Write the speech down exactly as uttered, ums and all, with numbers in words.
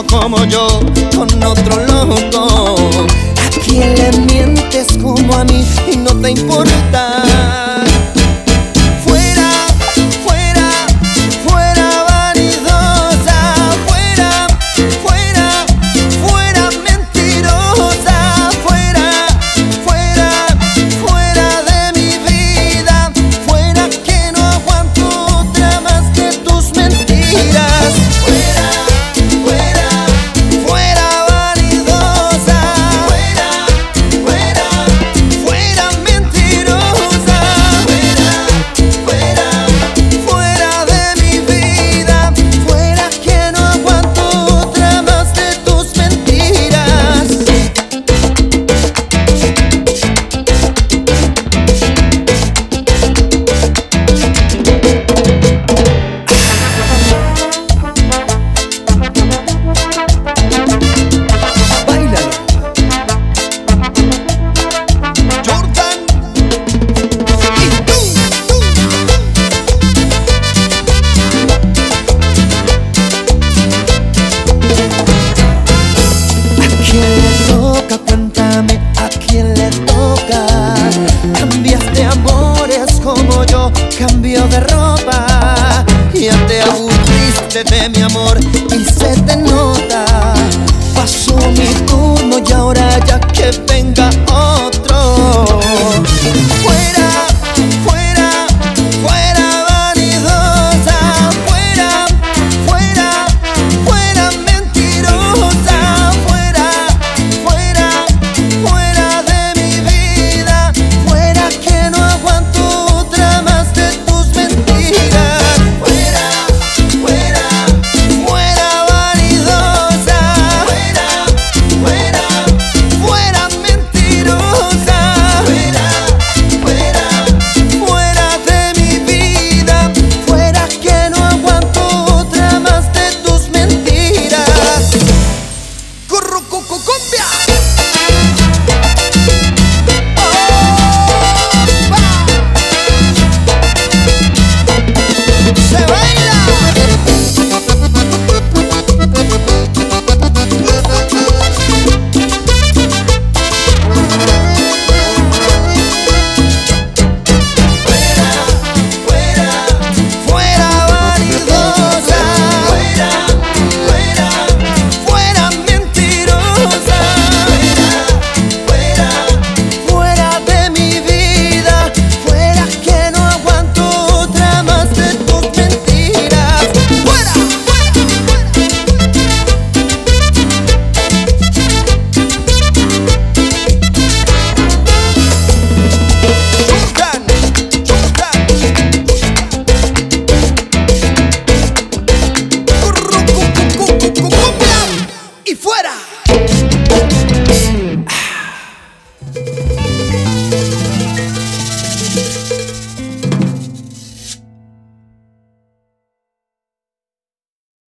como yo con otro loco. ¿A quién le mientes como a mí y no te importa? Cuéntame, ¿a quién le toca? Cambiaste amores como yo cambio de ropa. Ya te aburriste de mi amor y se te nota. Pasó mi turno y ahora ya que venga